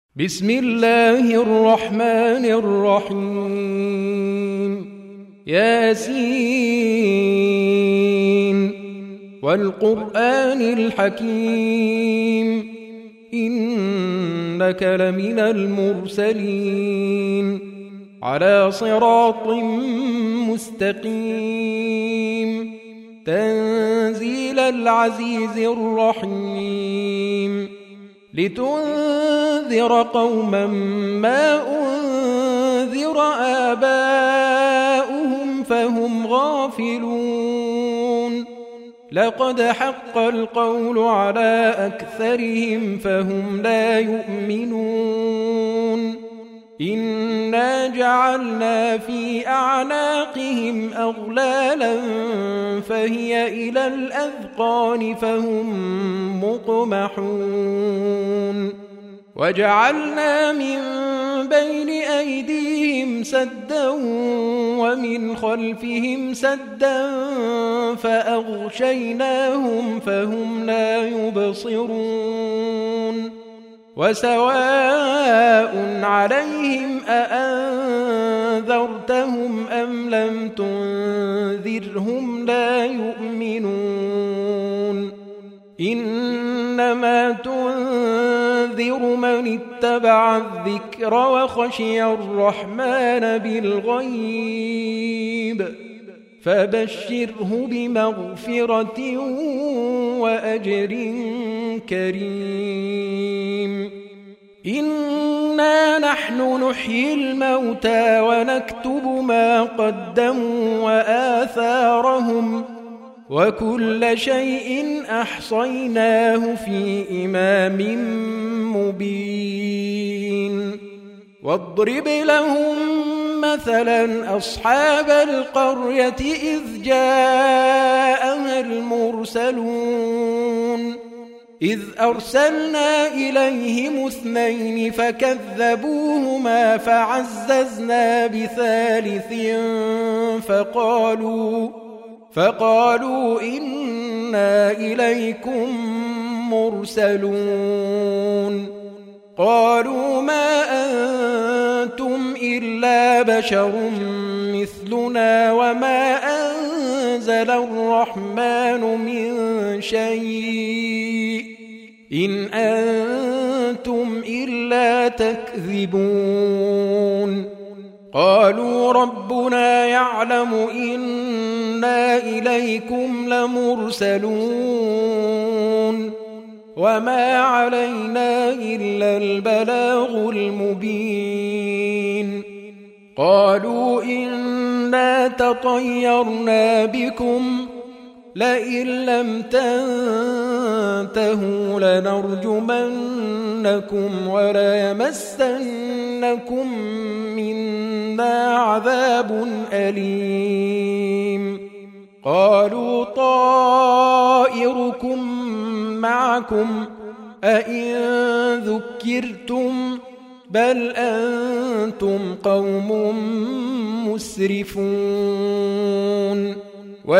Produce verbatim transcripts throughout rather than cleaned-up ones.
بسم الله الرحمن الرحيم. ياسين والقرآن الحكيم إنك لمن المرسلين على صراط مستقيم تنزيل العزيز الرحيم لتنذر قوما ما أنذر آباؤهم فهم غافلون لقد حق القول على أكثرهم فهم لا يؤمنون إنا جعلنا في أعناقهم أغلالا فهي إلى الأذقان فهم مقمحون وجعلنا من بين أيديهم سدا ومن خلفهم سدا فأغشيناهم فهم لا يبصرون وسواء عليهم أأنذرتهم أم لم تنذرهم لا يؤمنون إنما تنذر من اتبع الذكر وخشي الرحمن بالغيب فبشره بمغفرة وأجر كريم إنا نحن نحيي الموتى ونكتب ما قدموا وآثارهم وكل شيء أحصيناه في إمام مبين واضرب لهم مثلا أصحاب القرية إذ جاءها المرسلون إذ أرسلنا إليهم اثنين فكذبوهما فعززنا بثالث فقالوا فقالوا إنا إليكم مرسلون قالوا ما أنتم إلا بشر مثلنا وما أنزل الرحمن من شيء إن أنتم إلا تكذبون قالوا ربنا يعلم إنا إليكم لمرسلون وما علينا إلا البلاغ المبين قالوا إنا تطيرنا بكم لئن لم تنتهوا لنرجمنكم وليمسنكم منا عذاب أليم قالوا طائركم معكم أئن ذكرتم بل أنتم قوم مسرفون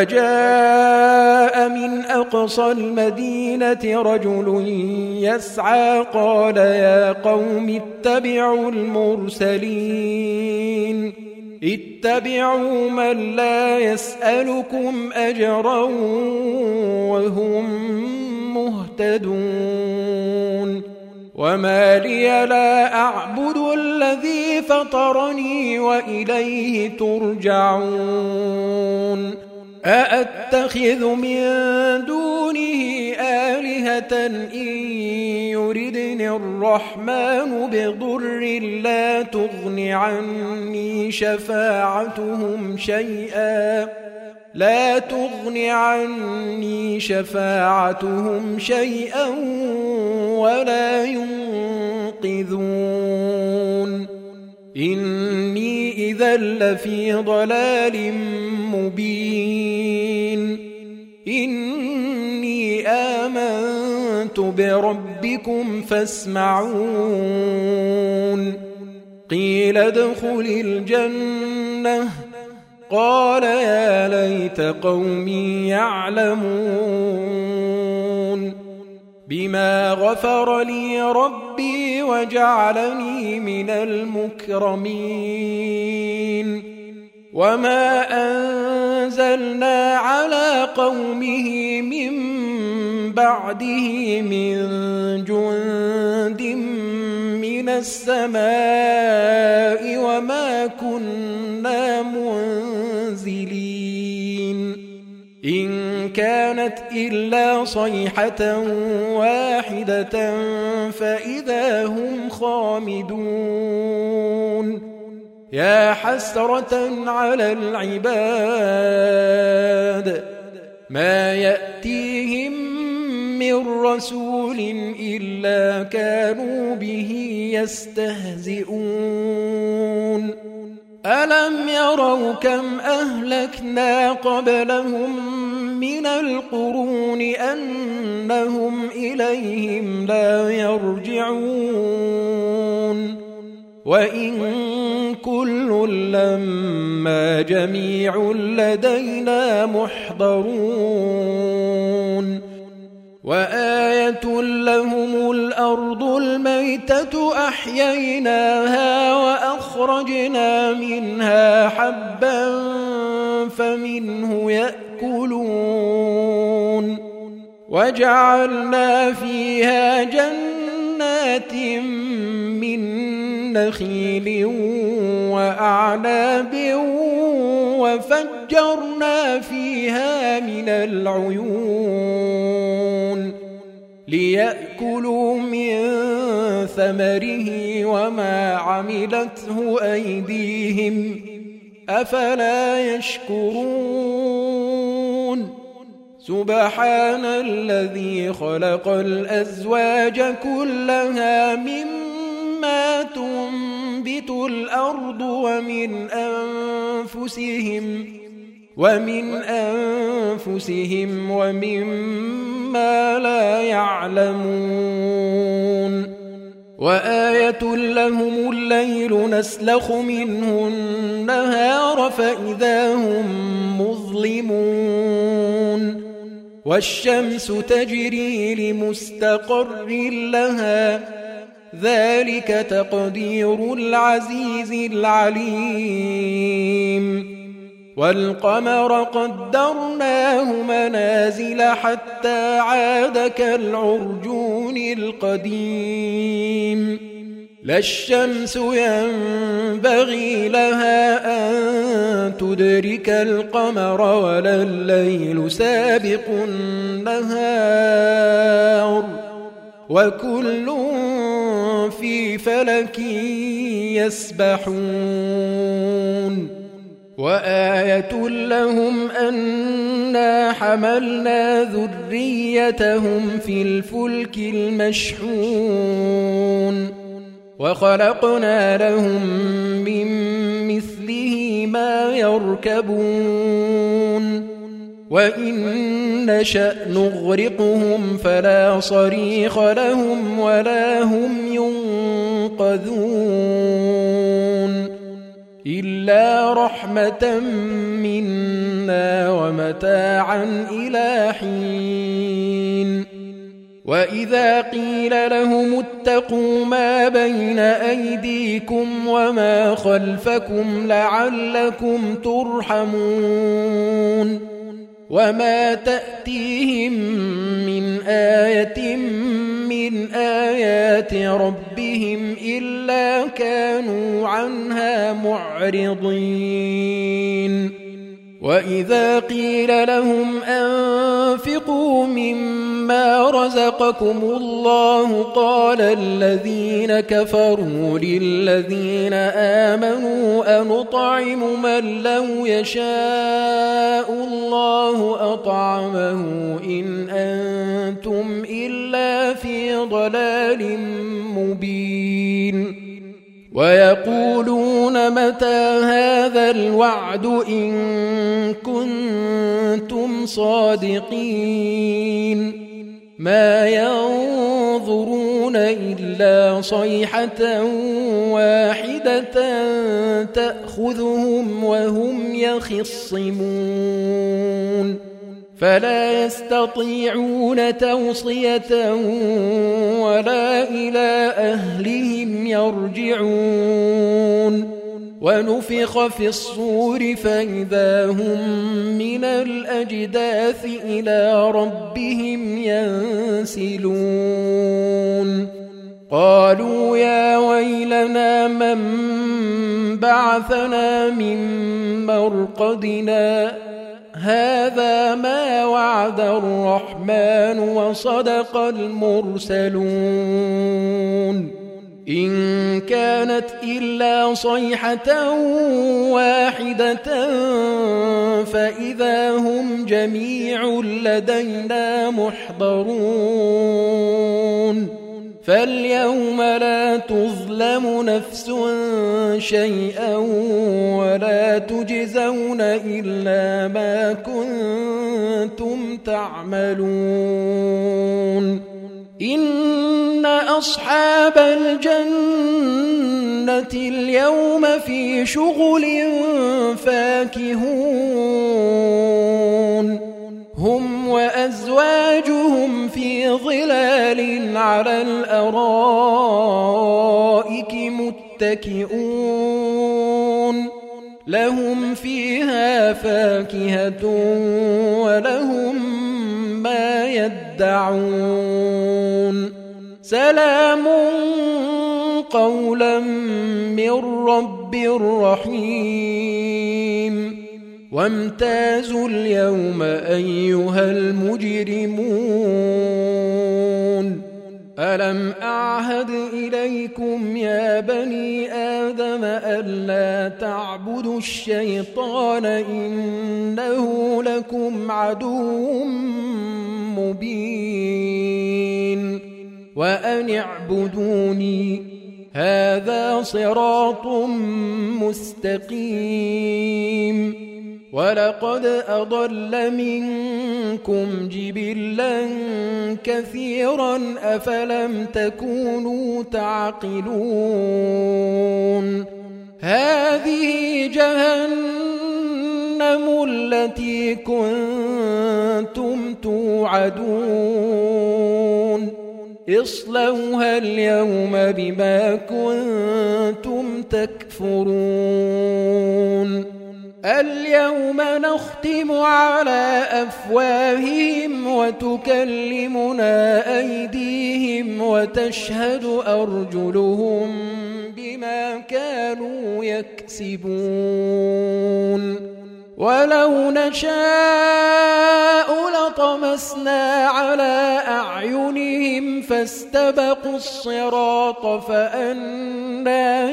وجاء من أقصى المدينة رجل يسعى قال يا قوم اتبعوا المرسلين اتبعوا من لا يسألكم أجرا وهم مهتدون وما لي لا أعبد الذي فطرني وإليه ترجعون أأتخذ من دونه آلهة إن يردني الرحمن بضر لا تغن عني شفاعتهم شيئا لا تغن عني شفاعتهم شيئا ولا ينقذون إني إذا لفي ضلال مبين إني آمنت بربكم فاسمعون قيل ادخل الجنة قال يا ليت قومي يعلمون بما غفر لي ربي وجعلني من المكرمين وما أنزلنا على قومه من بعده من جند من السماء وما كنا منزلين إن كانت إلا صيحة واحدة فإذا هم خامدون يا حسرة على العباد ما يأتيهم من رسول إلا كانوا به يستهزئون ألم يروا كم أهلكنا قبلهم من القرون أنهم إليهم لا يرجعون وإن كل لما جميع لدينا محضرون وآية لهم الأرض الميتة أحييناها وأخرجنا منها حبا فمنه يأكلون وجعلنا فيها جنات من نخيل وأعناب وفجرنا فيها من العيون ليأكلوا من ثمره وما عملته أيديهم أفلا يشكرون سبحان الذي خلق الأزواج كلها مما تنبت الأرض ومن أنفسهم ومن أنفسهم ومما لا يعلمون وآية لهم الليل نسلخ منه النهار فإذا هم مظلمون والشمس تجري لمستقر لها ذلك تقدير العزيز العليم والقمر قدرناه منازل حتى عاد كالعرجون القديم لا الشمس ينبغي لها أن تدرك القمر ولا الليل سابق النهار وكل في فلك يسبحون وآية لهم أنا حملنا ذريتهم في الفلك المشحون وخلقنا لهم من مثله ما يركبون وإن نشأ نغرقهم فلا صريخ لهم ولا هم ينقذون إلا رحمة منا ومتاعا إلى حين وإذا قيل لهم اتقوا ما بين أيديكم وما خلفكم لعلكم ترحمون وما تأتيهم من آية من آيات ربهم إلا كانوا عنها معرضين وإذا قيل لهم أنفقوا مما رزقكم الله قال الذين كفروا للذين آمنوا أنطعم من لو يشاء الله أطعمه إن أنتم إلا في ضلال مبين ويقولون متى هذا الوعد إن كنتم صادقين ما ينظرون إلا صيحة واحدة تأخذهم وهم يخصمون فلا يستطيعون توصية ولا إلى أهلهم يرجعون ونفخ في الصور فإذا هم من الأجداث إلى ربهم ينسلون قالوا يا ويلنا من بعثنا من مرقدنا هذا ما وعد الرحمن وصدق المرسلون إن كانت إلا صيحة واحدة فإذا هم جميع لدينا محضرون فاليوم لا تظلم نفس شيئا ولا تجزون إلا ما كنتم تعملون إن أصحاب الجنة اليوم في شغل فاكهون هم وأزواجهم في ظلال على الأرائك متكئون لهم فيها فاكهة ولهم ما يدعون سلام قولا من رب رحيم وامتازوا اليوم أيها المجرمون ألم أعهد إليكم يا بني آدم ألا تعبدوا الشيطان إنه لكم عدو مبين وأن اعبدوني هذا صراط مستقيم ولقد أضل منكم جبلا كثيرا أفلم تكونوا تعقلون هذه جهنم التي كنتم توعدون اصلوها اليوم بما كنتم تكفرون اليوم نختم على أفواههم وتكلمنا أيديهم وتشهد أرجلهم بما كانوا يكسبون ولو نشاء لطمسنا على أعينهم فاستبقوا الصراط فأنى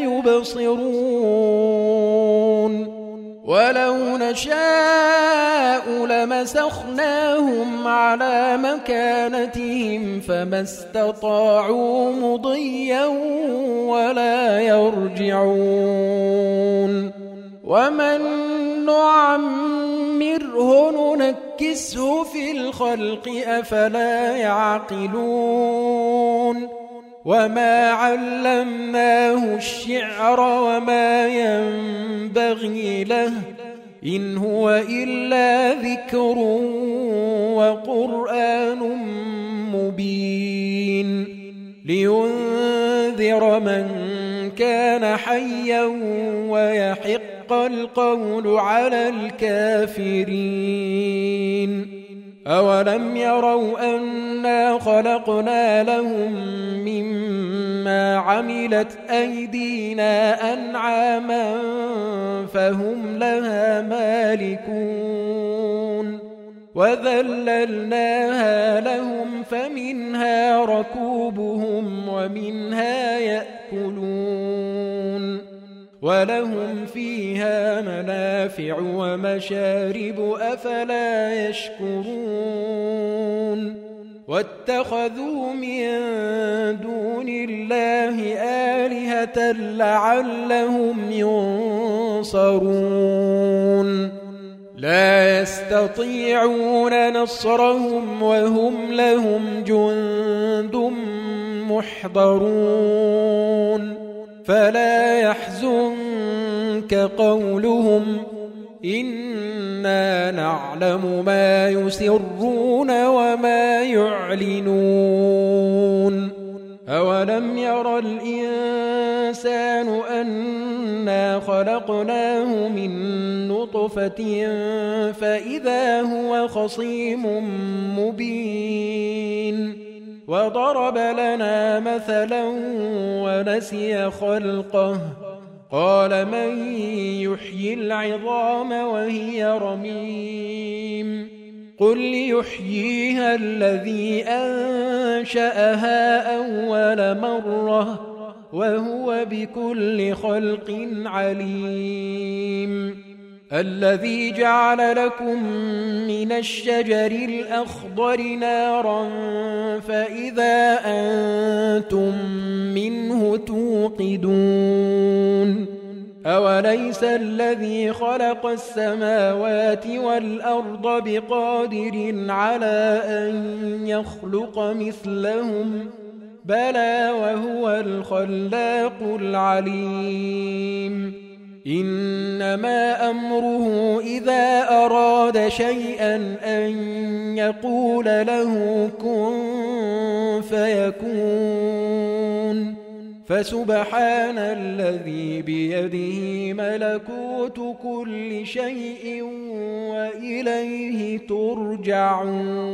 يبصرون ولو نشاء لمسخناهم على مكانتهم فما استطاعوا مضيا ولا يرجعون ومن نعمره ننكسه في الخلق أفلا يعقلون وما علمناه الشعر وما ينبغي له إن هو إلا ذكر وقرآن مبين لينذر من كان حيا ويحق القول على الكافرين أولم يروا أنا خلقنا لهم مما عملت أيدينا أنعاما فهم لها مالكون وذللناها لهم فمنها ركوبهم ومنها يأكلون ولهم فيها منافع ومشارب أفلا يشكرون واتخذوا من دون الله آلهة لعلهم ينصرون لا يستطيعون نصرهم وهم لهم جند محضرون فلا يحزنك قولهم إنا نعلم ما يسرون وما يعلنون أولم ير الإنسان أنا خلقناه من نطفة فإذا هو خصيم مبين وضرب لنا مثلا ونسي خلقه قال من يحيي العظام وهي رميم قل يحييها الذي أنشأها أول مرة وهو بكل خلق عليم الذي جعل لكم من الشجر الأخضر نارا فإذا أنتم منه توقدون أوليس الذي خلق السماوات والأرض بقادر على أن يخلق مثلهم بلى وهو الخلاق العليم إنما أمره إذا أراد شيئا أن يقول له كن فيكون فسبحان الذي بيده ملكوت كل شيء وإليه ترجعون